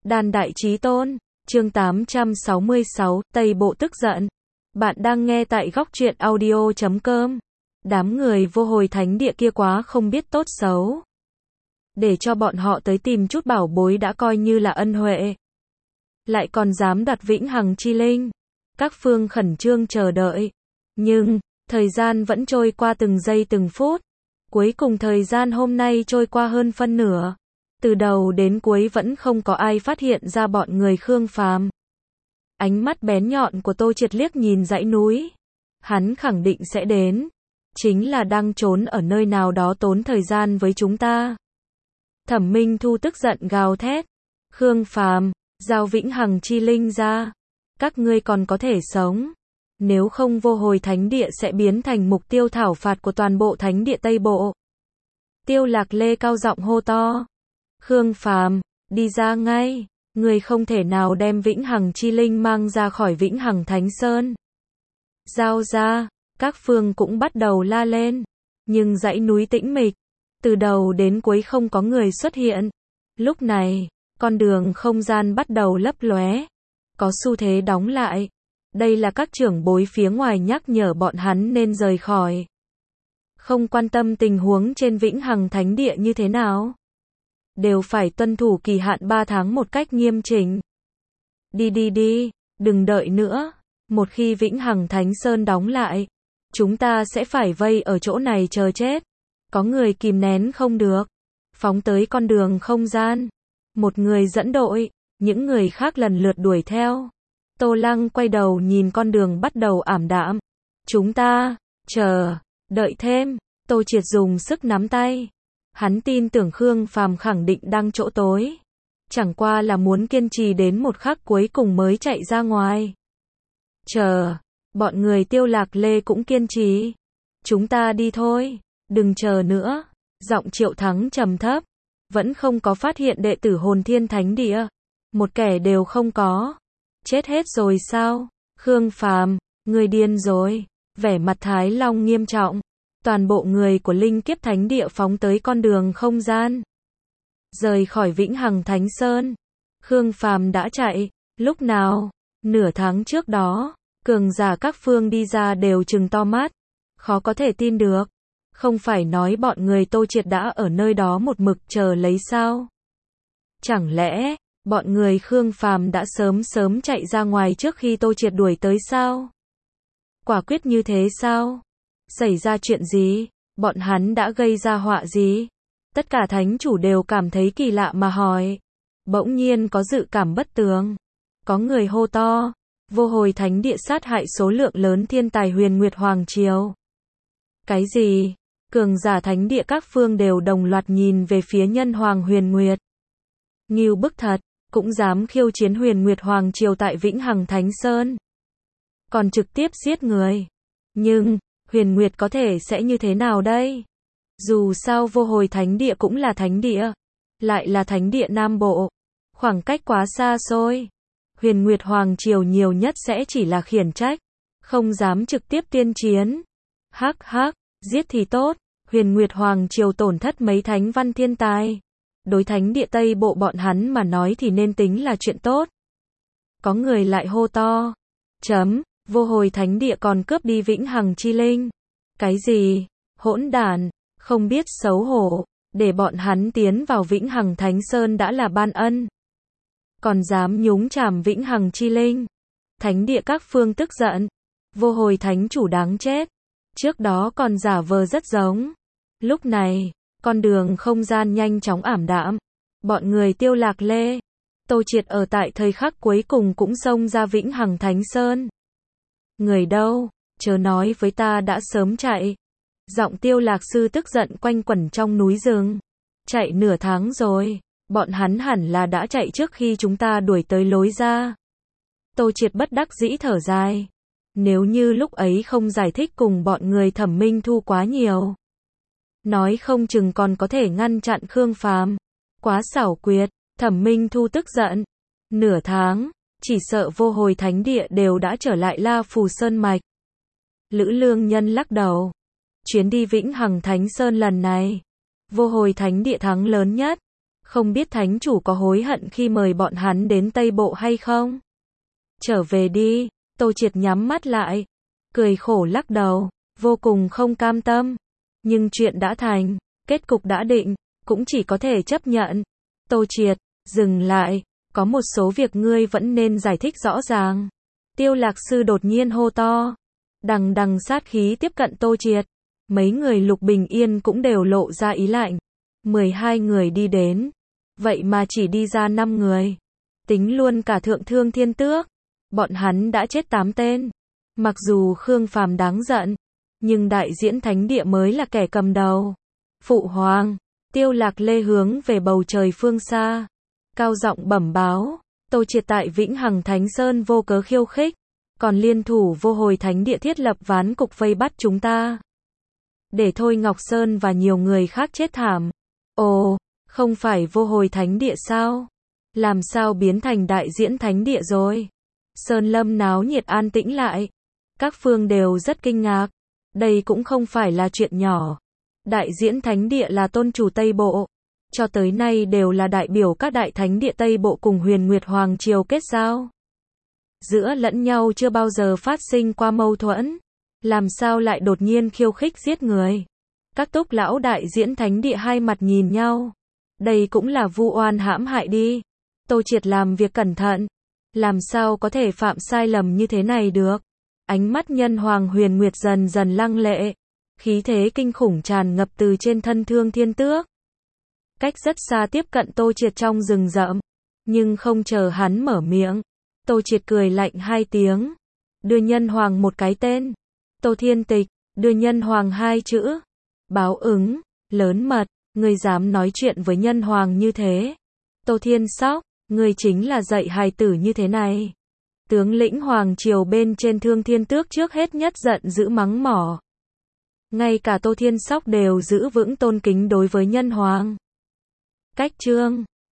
Đàn đại chí tôn, chương 866, Tây Bộ tức giận. Bạn đang nghe tại góc truyện audio.com. Đám người vô hồi thánh địa kia quá không biết tốt xấu. Để cho bọn họ tới tìm chút bảo bối đã coi như là ân huệ. Lại còn dám đoạt vĩnh hằng chi linh. Các phương khẩn trương chờ đợi. Nhưng, thời gian vẫn trôi qua từng giây từng phút. Cuối cùng thời gian hôm nay trôi qua hơn phân nửa. Từ đầu đến cuối vẫn không có ai phát hiện ra bọn người Khương Phàm. Ánh mắt bén nhọn của Tô Triệt liếc nhìn dãy núi. Hắn khẳng định sẽ đến. Chính là đang trốn ở nơi nào đó tốn thời gian với chúng ta. Thẩm Minh Thu tức giận gào thét. Khương Phàm, giao vĩnh hằng chi linh ra. Các ngươi còn có thể sống. Nếu không vô hồi thánh địa sẽ biến thành mục tiêu thảo phạt của toàn bộ thánh địa Tây Bộ. Tiêu Lạc Lê cao giọng hô to. Khương Phàm, đi ra ngay, người không thể nào đem vĩnh hằng chi linh mang ra khỏi vĩnh hằng thánh sơn. Giao ra, các phương cũng bắt đầu la lên, nhưng dãy núi tĩnh mịch, từ đầu đến cuối không có người xuất hiện. Lúc này, con đường không gian bắt đầu lấp lóe, có xu thế đóng lại. Đây là các trưởng bối phía ngoài nhắc nhở bọn hắn nên rời khỏi. Không quan tâm tình huống trên vĩnh hằng thánh địa như thế nào. Đều phải tuân thủ kỳ hạn 3 tháng một cách nghiêm chỉnh. Đi, đừng đợi nữa. Một khi vĩnh hằng thánh sơn đóng lại, chúng ta sẽ phải vây ở chỗ này chờ chết. Có người kìm nén không được. Phóng tới con đường không gian. Một người dẫn đội, những người khác lần lượt đuổi theo. Tô Lăng quay đầu nhìn con đường bắt đầu ảm đạm. Chúng ta, đợi thêm. Tô Triệt dùng sức nắm tay. Hắn tin tưởng Khương Phàm khẳng định đang chỗ tối. Chẳng qua là muốn kiên trì đến một khắc cuối cùng mới chạy ra ngoài. Bọn người Tiêu Lạc Lê cũng kiên trì. Chúng ta đi thôi, đừng chờ nữa. Giọng Triệu Thắng trầm thấp. Vẫn không có phát hiện đệ tử Hồn Thiên Thánh Địa. Một kẻ đều không có. Chết hết rồi sao? Khương Phàm, người điên rồi. Vẻ mặt Thái Long nghiêm trọng. Toàn bộ người của Linh Kiếp Thánh Địa phóng tới con đường không gian. Rời khỏi vĩnh hằng Thánh Sơn. Khương Phàm đã chạy. Lúc nào? Nửa tháng trước đó. Cường giả các phương đi ra đều trừng to mắt. Khó có thể tin được. Không phải nói bọn người Tô Triệt đã ở nơi đó một mực chờ lấy sao? Chẳng lẽ bọn người Khương Phàm đã sớm chạy ra ngoài trước khi Tô Triệt đuổi tới sao? Quả quyết như thế sao? Xảy ra chuyện gì? Bọn hắn đã gây ra họa gì? Tất cả thánh chủ đều cảm thấy kỳ lạ mà hỏi. Bỗng nhiên có dự cảm bất tường. Có người hô to. Vô hồi thánh địa sát hại số lượng lớn thiên tài Huyền Nguyệt Hoàng Triều. Cái gì? Cường giả thánh địa các phương đều đồng loạt nhìn về phía nhân hoàng Huyền Nguyệt. Ngưu bức thật, cũng dám khiêu chiến Huyền Nguyệt Hoàng Triều tại Vĩnh Hằng Thánh Sơn. Còn trực tiếp giết người. Nhưng, Huyền Nguyệt có thể sẽ như thế nào đây? Dù sao vô hồi thánh địa cũng là thánh địa. Lại là thánh địa Nam Bộ. Khoảng cách quá xa xôi. Huyền Nguyệt Hoàng Triều nhiều nhất sẽ chỉ là khiển trách. Không dám trực tiếp tiên chiến. Hắc, giết thì tốt. Huyền Nguyệt Hoàng Triều tổn thất mấy thánh văn thiên tài. Đối thánh địa Tây Bộ bọn hắn mà nói thì nên tính là chuyện tốt. Có người lại hô to. Vô hồi thánh địa còn cướp đi vĩnh hằng chi linh. Cái gì? Hỗn đản, không biết xấu hổ. Để bọn hắn tiến vào vĩnh hằng thánh sơn đã là ban ân. Còn dám nhúng chàm vĩnh hằng chi linh. Thánh địa các phương tức giận. Vô hồi thánh chủ đáng chết. Trước đó còn giả vờ rất giống. Lúc này, con đường không gian nhanh chóng ảm đạm. Bọn người Tiêu Lạc Lê, Tô Triệt ở tại thời khắc cuối cùng cũng xông ra vĩnh hằng thánh sơn. Người đâu? Chớ nói với ta đã sớm chạy. Giọng Tiêu Lạc sư tức giận quanh quẩn trong núi rừng. Chạy nửa tháng rồi. Bọn hắn hẳn là đã chạy trước khi chúng ta đuổi tới lối ra. Tô Triệt bất đắc dĩ thở dài. Nếu như lúc ấy không giải thích cùng bọn người Thẩm Minh Thu quá nhiều. Nói không chừng còn có thể ngăn chặn Khương Phàm. Quá xảo quyệt. Thẩm Minh Thu tức giận. Nửa tháng. Chỉ sợ vô hồi thánh địa đều đã trở lại La Phù Sơn Mạch. Lữ Lương Nhân lắc đầu. Chuyến đi Vĩnh Hằng Thánh Sơn lần này. Vô hồi thánh địa thắng lớn nhất. Không biết thánh chủ có hối hận khi mời bọn hắn đến Tây Bộ hay không? Trở về đi, Tô Triệt nhắm mắt lại, cười khổ lắc đầu, vô cùng không cam tâm. Nhưng chuyện đã thành, kết cục đã định, cũng chỉ có thể chấp nhận. Tô Triệt, dừng lại, có một số việc ngươi vẫn nên giải thích rõ ràng. Tiêu Lạc Sư đột nhiên hô to. Đằng đằng sát khí tiếp cận Tô Triệt. Mấy người Lục Bình Yên cũng đều lộ ra ý lạnh. 12 người đi đến. Vậy mà chỉ đi ra 5 người. Tính luôn cả Thượng Thương Thiên Tước. Bọn hắn đã chết 8 tên. Mặc dù Khương Phàm đáng giận, nhưng Đại Diễn Thánh Địa mới là kẻ cầm đầu. Phụ hoàng, Tiêu Lạc Lê hướng về bầu trời phương xa. Cao giọng bẩm báo, Tô Triệt tại Vĩnh Hằng Thánh Sơn vô cớ khiêu khích. Còn liên thủ Vô Hồi Thánh Địa thiết lập ván cục vây bắt chúng ta. Để Thôi Ngọc Sơn và nhiều người khác chết thảm. Ồ, không phải Vô Hồi Thánh Địa sao? Làm sao biến thành Đại Diễn Thánh Địa rồi? Sơn Lâm náo nhiệt an tĩnh lại. Các phương đều rất kinh ngạc. Đây cũng không phải là chuyện nhỏ. Đại Diễn Thánh Địa là tôn chủ Tây Bộ. Cho tới nay đều là đại biểu các đại thánh địa Tây Bộ cùng Huyền Nguyệt Hoàng Triều kết giao. Giữa lẫn nhau chưa bao giờ phát sinh qua mâu thuẫn. Làm sao lại đột nhiên khiêu khích giết người? Các túc lão Đại Diễn Thánh Địa hai mặt nhìn nhau. Đây cũng là vu oan hãm hại đi. Tô Triệt làm việc cẩn thận. Làm sao có thể phạm sai lầm như thế này được? Ánh mắt Nhân Hoàng Huyền Nguyệt dần dần lăng lệ. Khí thế kinh khủng tràn ngập từ trên thân Thương Thiên Tước. Cách rất xa tiếp cận Tô Triệt trong rừng rậm. Nhưng không chờ hắn mở miệng. Tô Triệt cười lạnh 2 tiếng. Đưa Nhân Hoàng một cái tên. Tô Thiên Tịch, đưa Nhân Hoàng 2 chữ. Báo ứng, lớn mật, ngươi dám nói chuyện với Nhân Hoàng như thế. Tô Thiên Sóc, ngươi chính là dạy hài tử như thế này. Tướng lĩnh Hoàng Triều bên trên Thương Thiên Tước trước hết nhất giận dữ mắng mỏ. Ngay cả Tô Thiên Sóc đều giữ vững tôn kính đối với Nhân Hoàng. Cách chương